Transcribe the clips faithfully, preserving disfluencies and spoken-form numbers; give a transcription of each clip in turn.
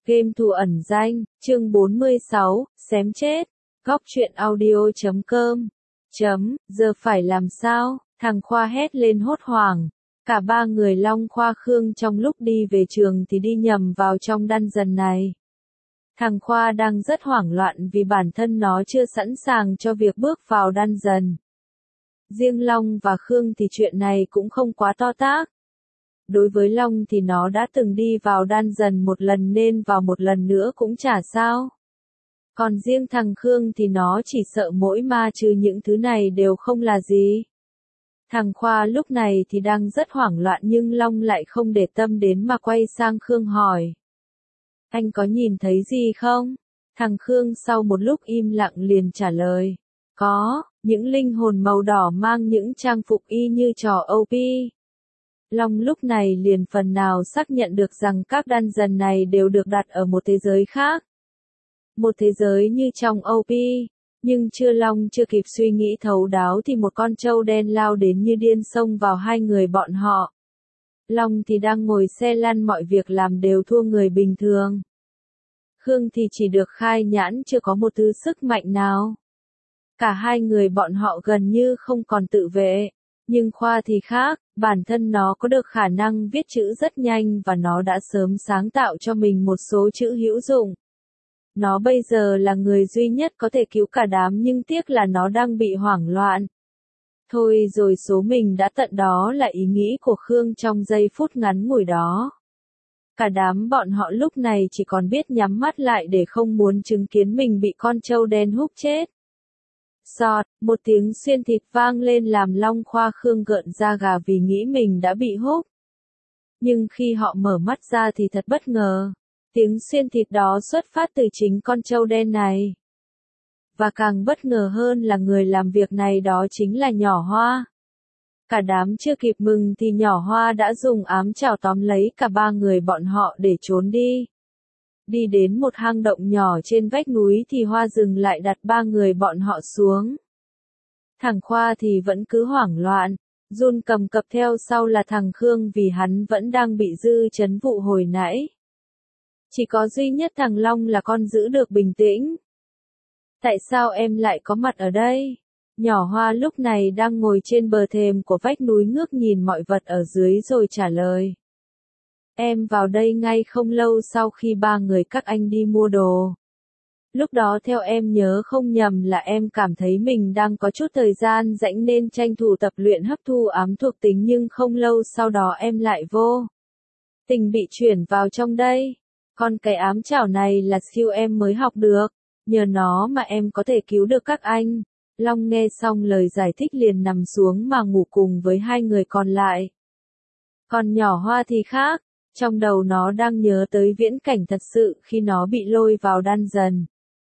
Game thủ ẩn danh, chương bốn mươi sáu, xém chết. Góc truyện audio chấm com. Chấm, giờ phải làm sao? Thằng Khoa hét lên hốt hoảng. Cả ba người Long Khoa Khương trong lúc đi về trường thì đi nhầm vào trong dungeon này. Thằng Khoa đang rất hoảng loạn vì bản thân nó chưa sẵn sàng cho việc bước vào dungeon. Riêng Long và Khương thì chuyện này cũng không quá to tát. Đối với Long thì nó đã từng đi vào dungeon một lần nên vào một lần nữa cũng chả sao. Còn riêng thằng Khương thì nó chỉ sợ mỗi ma trừ những thứ này đều không là gì. Thằng Khoa lúc này thì đang rất hoảng loạn nhưng Long lại không để tâm đến mà quay sang Khương hỏi. Anh có nhìn thấy gì không? Thằng Khương sau một lúc im lặng liền trả lời. Có, những linh hồn màu đỏ mang những trang phục y như trò ô pê. Long lúc này liền phần nào xác nhận được rằng các dungeon này đều được đặt ở một thế giới khác. Một thế giới như trong ô pê, nhưng chưa Long chưa kịp suy nghĩ thấu đáo thì một con trâu đen lao đến như điên xông vào hai người bọn họ. Long thì đang ngồi xe lăn mọi việc làm đều thua người bình thường. Khương thì chỉ được khai nhãn chưa có một thứ sức mạnh nào. Cả hai người bọn họ gần như không còn tự vệ. Nhưng Khoa thì khác, bản thân nó có được khả năng viết chữ rất nhanh và nó đã sớm sáng tạo cho mình một số chữ hữu dụng. Nó bây giờ là người duy nhất có thể cứu cả đám nhưng tiếc là nó đang bị hoảng loạn. Thôi rồi số mình đã tận đó là ý nghĩ của Khương trong giây phút ngắn ngủi đó. Cả đám bọn họ lúc này chỉ còn biết nhắm mắt lại để không muốn chứng kiến mình bị con trâu đen húc chết. Sọt, một tiếng xuyên thịt vang lên làm Long Khoa Khương gợn da gà vì nghĩ mình đã bị húc. Nhưng khi họ mở mắt ra thì thật bất ngờ. Tiếng xuyên thịt đó xuất phát từ chính con trâu đen này. Và càng bất ngờ hơn là người làm việc này đó chính là Nhỏ Hoa. Cả đám chưa kịp mừng thì Nhỏ Hoa đã dùng ám chảo tóm lấy cả ba người bọn họ để trốn đi. Đi đến một hang động nhỏ trên vách núi thì Hoa dừng lại đặt ba người bọn họ xuống. Thằng Khoa thì vẫn cứ hoảng loạn, run cầm cập theo sau là thằng Khương vì hắn vẫn đang bị dư chấn vụ hồi nãy. Chỉ có duy nhất thằng Long là con giữ được bình tĩnh. Tại sao em lại có mặt ở đây? Nhỏ Hoa lúc này đang ngồi trên bờ thềm của vách núi ngước nhìn mọi vật ở dưới rồi trả lời. Em vào đây ngay không lâu sau khi ba người các anh đi mua đồ. Lúc đó theo em nhớ không nhầm là em cảm thấy mình đang có chút thời gian rảnh nên tranh thủ tập luyện hấp thu ám thuộc tính nhưng không lâu sau đó em lại vô tình bị chuyển vào trong đây. Còn cái ám chảo này là siêu em mới học được, nhờ nó mà em có thể cứu được các anh. Long nghe xong lời giải thích liền nằm xuống mà ngủ cùng với hai người còn lại. Còn Nhỏ Hoa thì khác, trong đầu nó đang nhớ tới viễn cảnh thật sự khi nó bị lôi vào dungeon.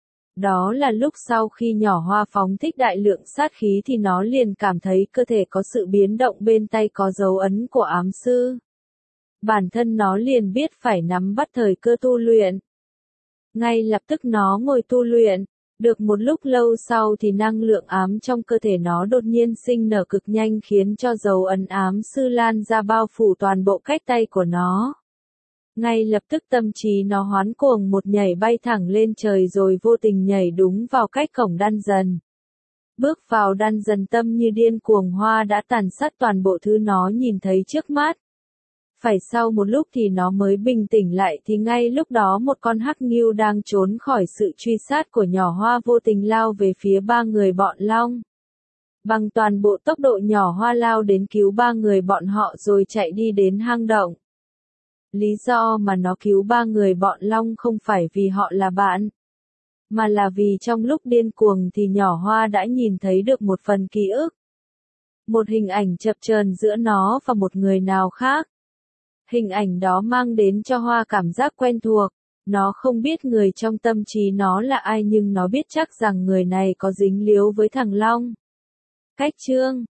Đó là lúc sau khi Nhỏ Hoa phóng thích đại lượng sát khí thì nó liền cảm thấy cơ thể có sự biến động bên tay có dấu ấn của ám sư. Bản thân nó liền biết phải nắm bắt thời cơ tu luyện. Ngay lập tức nó ngồi tu luyện, được một lúc lâu sau thì năng lượng ám trong cơ thể nó đột nhiên sinh nở cực nhanh khiến cho dấu ấn ám sư lan ra bao phủ toàn bộ cách tay của nó. Ngay lập tức tâm trí nó hoán cuồng một nhảy bay thẳng lên trời rồi vô tình nhảy đúng vào cách cổng dungeon. Bước vào dungeon tâm như điên cuồng Hoa đã tàn sát toàn bộ thứ nó nhìn thấy trước mắt. Phải sau một lúc thì nó mới bình tĩnh lại thì ngay lúc đó một con hắc ngưu đang trốn khỏi sự truy sát của Nhỏ Hoa vô tình lao về phía ba người bọn Long. Bằng toàn bộ tốc độ Nhỏ Hoa lao đến cứu ba người bọn họ rồi chạy đi đến hang động. Lý do mà nó cứu ba người bọn Long không phải vì họ là bạn, mà là vì trong lúc điên cuồng thì Nhỏ Hoa đã nhìn thấy được một phần ký ức. Một hình ảnh chập chờn giữa nó và một người nào khác. Hình ảnh đó mang đến cho Hoa cảm giác quen thuộc, nó không biết người trong tâm trí nó là ai nhưng nó biết chắc rằng người này có dính líu với thằng Long. Cách chương